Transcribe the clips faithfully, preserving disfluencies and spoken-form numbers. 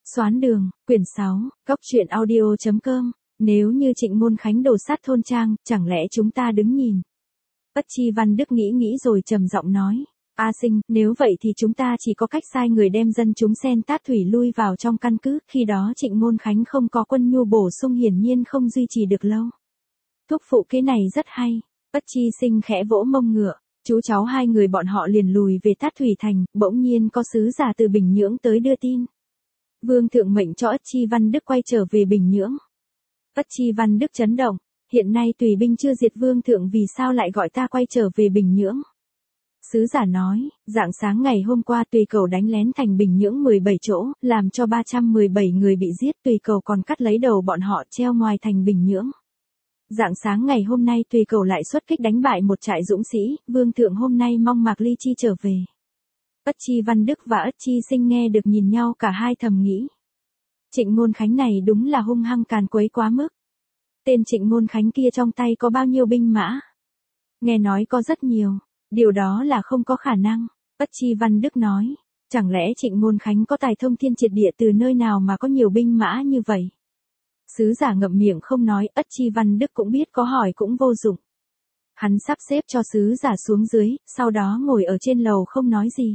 Xoán đường, quyển sáu, góc truyện audio.com, nếu như Trịnh Môn Khánh đổ sát thôn trang, chẳng lẽ chúng ta đứng nhìn? Ất Chi Văn Đức nghĩ nghĩ rồi trầm giọng nói, A Sinh, nếu vậy thì chúng ta chỉ có cách sai người đem dân chúng Sen Tát Thủy lui vào trong căn cứ, khi đó Trịnh Môn Khánh không có quân nhu bổ sung hiển nhiên không duy trì được lâu. Thúc phụ cái này rất hay, Ất Chi Sinh khẽ vỗ mông ngựa, chú cháu hai người bọn họ liền lùi về Tát Thủy thành, bỗng nhiên có sứ giả từ Bình Nhưỡng tới đưa tin. Vương thượng mệnh cho Ất Chi Văn Đức quay trở về Bình Nhưỡng. Ất Chi Văn Đức chấn động, hiện nay tùy binh chưa diệt vương thượng vì sao lại gọi ta quay trở về Bình Nhưỡng. Sứ giả nói, rạng sáng ngày hôm qua tùy cầu đánh lén thành Bình Nhưỡng mười bảy chỗ, làm cho ba trăm mười bảy người bị giết, tùy cầu còn cắt lấy đầu bọn họ treo ngoài thành Bình Nhưỡng. Rạng sáng ngày hôm nay tùy cầu lại xuất kích đánh bại một trại dũng sĩ, vương thượng hôm nay mong Mạc Ly Chi trở về. Ất Chi Văn Đức và Ất Chi Sinh nghe được nhìn nhau cả hai thầm nghĩ. Trịnh Môn Khánh này đúng là hung hăng càn quấy quá mức. Tên Trịnh Môn Khánh kia trong tay có bao nhiêu binh mã? Nghe nói có rất nhiều, điều đó là không có khả năng. Ất Chi Văn Đức nói, chẳng lẽ Trịnh Môn Khánh có tài thông thiên triệt địa từ nơi nào mà có nhiều binh mã như vậy? Sứ giả ngậm miệng không nói, Ất Chi Văn Đức cũng biết có hỏi cũng vô dụng. Hắn sắp xếp cho sứ giả xuống dưới, sau đó ngồi ở trên lầu không nói gì.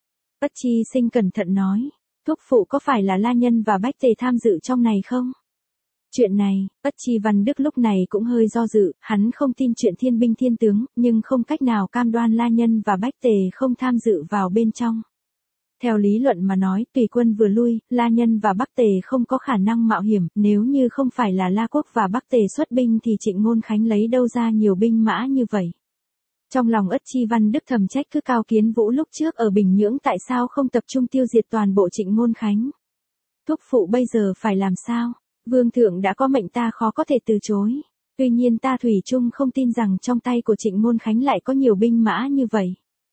Ất Chi Sinh cẩn thận nói, thúc phụ có phải là La Nhân và Bách Tề tham dự trong này không? Chuyện này, Ất Chi Văn Đức lúc này cũng hơi do dự, hắn không tin chuyện thiên binh thiên tướng, nhưng không cách nào cam đoan La Nhân và Bách Tề không tham dự vào bên trong. Theo lý luận mà nói, tùy quân vừa lui, La Nhân và Bắc Tề không có khả năng mạo hiểm, nếu như không phải là La Quốc và Bắc Tề xuất binh thì Trịnh Môn Khánh lấy đâu ra nhiều binh mã như vậy. Trong lòng Ất Chi Văn Đức thầm trách cứ Cao Kiến Vũ lúc trước ở Bình Nhưỡng tại sao không tập trung tiêu diệt toàn bộ Trịnh Môn Khánh. Thúc phụ bây giờ phải làm sao? Vương thượng đã có mệnh ta khó có thể từ chối. Tuy nhiên ta thủy chung không tin rằng trong tay của Trịnh Môn Khánh lại có nhiều binh mã như vậy.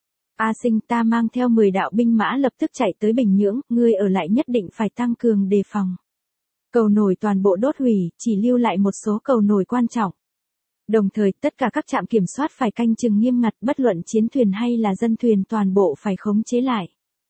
A Sinh, ta mang theo mười đạo binh mã lập tức chạy tới Bình Nhưỡng, ngươi ở lại nhất định phải tăng cường đề phòng. Cầu nổi toàn bộ đốt hủy, chỉ lưu lại một số cầu nổi quan trọng. Đồng thời, tất cả các trạm kiểm soát phải canh chừng nghiêm ngặt, bất luận chiến thuyền hay là dân thuyền toàn bộ phải khống chế lại.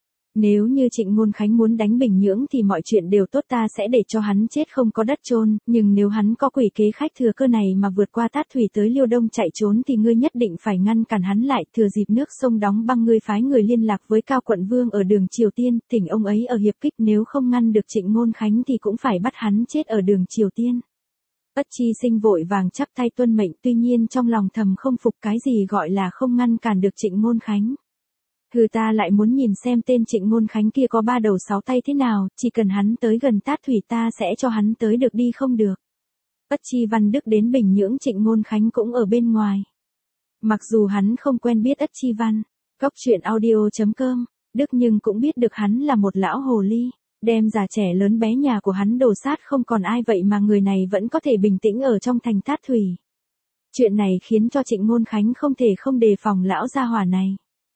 Nếu như Trịnh Môn Khánh muốn đánh Bình Nhưỡng thì mọi chuyện đều tốt, ta sẽ để cho hắn chết không có đất chôn, nhưng nếu hắn có quỷ kế khách thừa cơ này mà vượt qua Tát Thủy tới Liêu Đông chạy trốn thì ngươi nhất định phải ngăn cản hắn lại, thừa dịp nước sông đóng băng ngươi phái người liên lạc với Cao Quận Vương ở đường Triều Tiên, thỉnh ông ấy ở hiệp kích, nếu không ngăn được Trịnh Môn Khánh thì cũng phải bắt hắn chết ở đường Triều Tiên. Ất Chi Sinh vội vàng chắp tay tuân mệnh, tuy nhiên trong lòng thầm không phục cái gì gọi là không ngăn cản được Trịnh Môn Khánh. Hừ, ta lại muốn nhìn xem tên Trịnh Môn Khánh kia có ba đầu sáu tay thế nào, chỉ cần hắn tới gần Tát Thủy ta sẽ cho hắn tới được đi không được. Ất Chi Văn Đức đến Bình Nhưỡng, Trịnh Môn Khánh cũng ở bên ngoài. Mặc dù hắn không quen biết Ất Chi Văn, góc truyện audio.com, Đức nhưng cũng biết được hắn là một lão hồ ly, đem già trẻ lớn bé nhà của hắn đổ sát không còn ai, vậy mà người này vẫn có thể bình tĩnh ở trong thành Tát Thủy. Chuyện này khiến cho Trịnh Môn Khánh không thể không đề phòng lão gia hỏa này.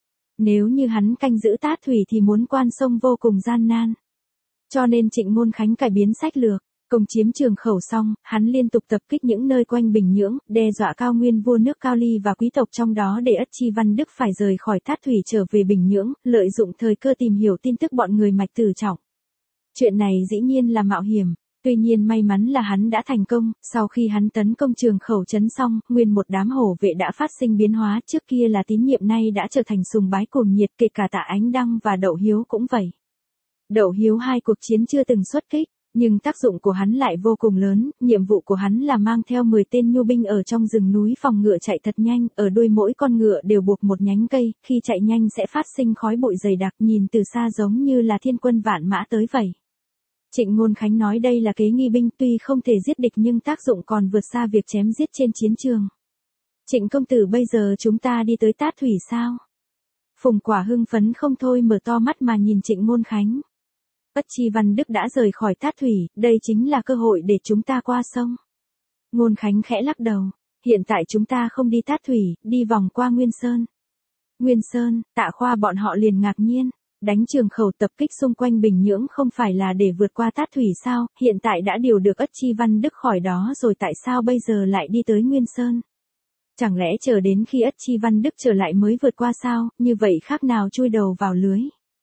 Nếu như hắn canh giữ Tát Thủy thì muốn quan sông vô cùng gian nan. Cho nên Trịnh Môn Khánh cải biến sách lược, công chiếm Trường Khẩu xong, hắn liên tục tập kích những nơi quanh Bình Nhưỡng, đe dọa Cao Nguyên vua nước Cao Ly và quý tộc trong đó để Ất Chi Văn Đức phải rời khỏi Tát Thủy trở về Bình Nhưỡng, lợi dụng thời cơ tìm hiểu tin tức bọn người Mạch Tử Trọng. Chuyện này dĩ nhiên là mạo hiểm. Tuy nhiên may mắn là hắn đã thành công, sau khi hắn tấn công Trường Khẩu trấn xong, nguyên một đám hổ vệ đã phát sinh biến hóa, trước kia là tín nhiệm nay đã trở thành sùng bái cuồng nhiệt, kể cả Tạ Ánh Đăng và Đậu Hiếu cũng vậy. Đậu Hiếu hai cuộc chiến chưa từng xuất kích, nhưng tác dụng của hắn lại vô cùng lớn, nhiệm vụ của hắn là mang theo mười tên nhu binh ở trong rừng núi phòng ngựa chạy thật nhanh, ở đuôi mỗi con ngựa đều buộc một nhánh cây, khi chạy nhanh sẽ phát sinh khói bụi dày đặc, nhìn từ xa giống như là thiên quân vạn mã tới vậy. Trịnh Môn Khánh nói đây là kế nghi binh, tuy không thể giết địch nhưng tác dụng còn vượt xa việc chém giết trên chiến trường. Trịnh công tử, bây giờ chúng ta đi tới Tát Thủy sao? Phùng Quả hưng phấn không thôi mở to mắt mà nhìn Trịnh Môn Khánh. Ất Chi Văn Đức đã rời khỏi Tát Thủy, đây chính là cơ hội để chúng ta qua sông. Môn Khánh khẽ lắc đầu, hiện tại chúng ta không đi Tát Thủy, đi vòng qua Nguyên Sơn. Nguyên Sơn, Tạ Khoa bọn họ liền ngạc nhiên. Đánh Trường Khẩu tập kích xung quanh Bình Nhưỡng không phải là để vượt qua Tát Thủy sao, hiện tại đã điều được Ất Chi Văn Đức khỏi đó rồi tại sao bây giờ lại đi tới Nguyên Sơn? Chẳng lẽ chờ đến khi Ất Chi Văn Đức trở lại mới vượt qua sao, như vậy khác nào chui đầu vào lưới?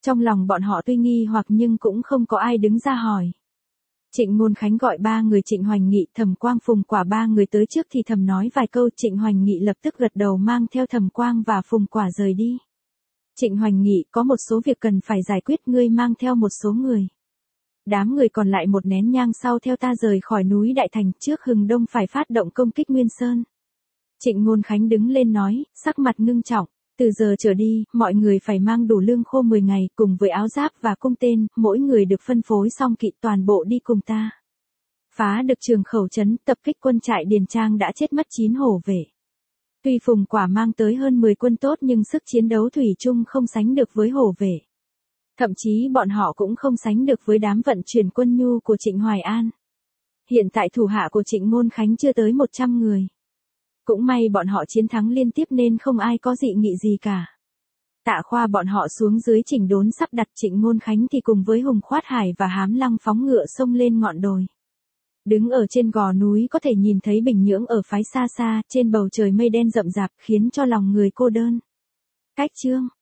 Trong lòng bọn họ tuy nghi hoặc nhưng cũng không có ai đứng ra hỏi. Trịnh Ngôn Khánh gọi ba người Trịnh Hoành Nghị, Thẩm Quang, Phùng Quả ba người tới trước thì thầm nói vài câu, Trịnh Hoành Nghị lập tức gật đầu mang theo Thẩm Quang và Phùng Quả rời đi. Trịnh Hoành Nghị, có một số việc cần phải giải quyết, ngươi mang theo một số người. Đám người còn lại một nén nhang sau theo ta rời khỏi núi Đại Thành, trước hừng đông phải phát động công kích Nguyên Sơn. Trịnh Ngôn Khánh đứng lên nói, sắc mặt ngưng trọng, từ giờ trở đi, mọi người phải mang đủ lương khô mười ngày, cùng với áo giáp và cung tên, mỗi người được phân phối xong kỵ toàn bộ đi cùng ta. Phá được Trường Khẩu trấn, tập kích quân trại Điền Trang đã chết mất chín hổ vệ. Tuy Phùng Quả mang tới hơn mười quân tốt nhưng sức chiến đấu thủy chung không sánh được với hổ vệ. Thậm chí bọn họ cũng không sánh được với đám vận chuyển quân nhu của Trịnh Hoài An. Hiện tại thủ hạ của Trịnh Ngôn Khánh chưa tới một trăm người. Cũng may bọn họ chiến thắng liên tiếp nên không ai có dị nghị gì cả. Tạ Khoa bọn họ xuống dưới chỉnh đốn sắp đặt, Trịnh Ngôn Khánh thì cùng với Hùng Khoát Hải và Hám Lăng phóng ngựa xông lên ngọn đồi. Đứng ở trên gò núi có thể nhìn thấy Bình Nhưỡng ở phái xa xa, trên bầu trời mây đen rậm rạp khiến cho lòng người cô đơn. Cách chương